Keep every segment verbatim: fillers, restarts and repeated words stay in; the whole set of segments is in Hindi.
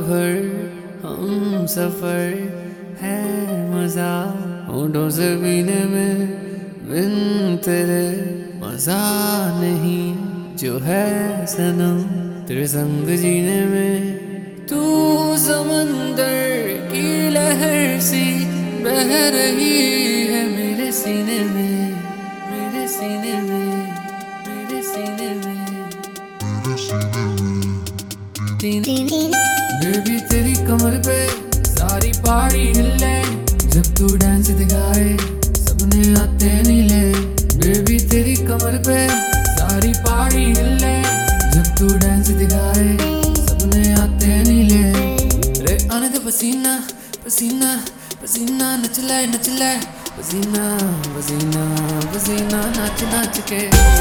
भर हम सफर है मजा होठों से पीने में बिन तेरे मजा नहीं जो है सनम तेरे संग जीने में। तू समंदर की लहर सी बह रही है मेरे सीने में, मेरे सीने में, मेरे सीने में, बेबी तेरी कमर पे सारी पहाड़ी हिले जब तू डांस दिखाए सपने आते नीले। बेबी तेरी कमर पे सारी पहाड़ी हिले जब तू डांस दिखाए सपने आते नीले। रे आने दे पसीना पसीना पसीना नचलाए नचलाए पसीना पसीना पसीना नाच नाच के।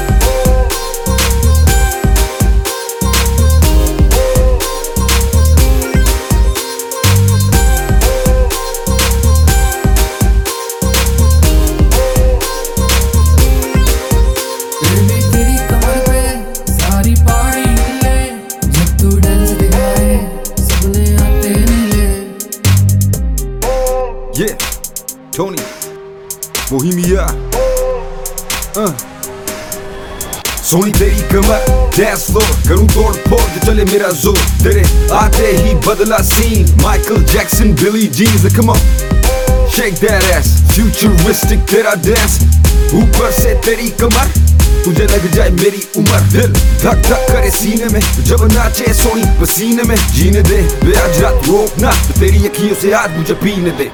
Yeah, Tony, Bohemia, uh. Soni तेरी कमर dance floor करूँ तोड़ फोड़ जो चले मेरा जोर तेरे आते ही बदला scene Michael Jackson Billie Jeans come on shake that ass futuristic तेरा dance ऊपर से तेरी कमर तुझे लग जाए मेरी उम्र दिल धक धक करे सीने में जब नाचे सोनी पसीने में जीने दे बे आज रात रोकना तो तेरी अखियों से आज मुझे पीने दे।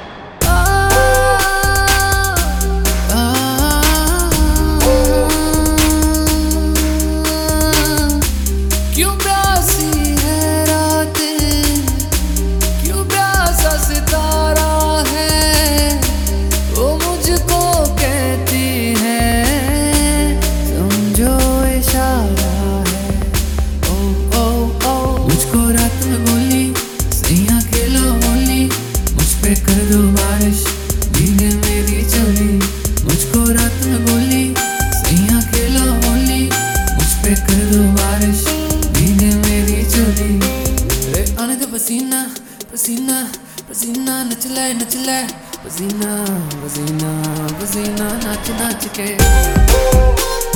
कर दो बारिश भीगे मेरी चली मुझको रात में बोली सैया खेलो होली मुझ पे कर दो बारिश भीगे मेरी चली। रे आने दे पसीना पसीना पसीना नचलाए नचलाए पसीना पसीना पसीना नाच नाच के।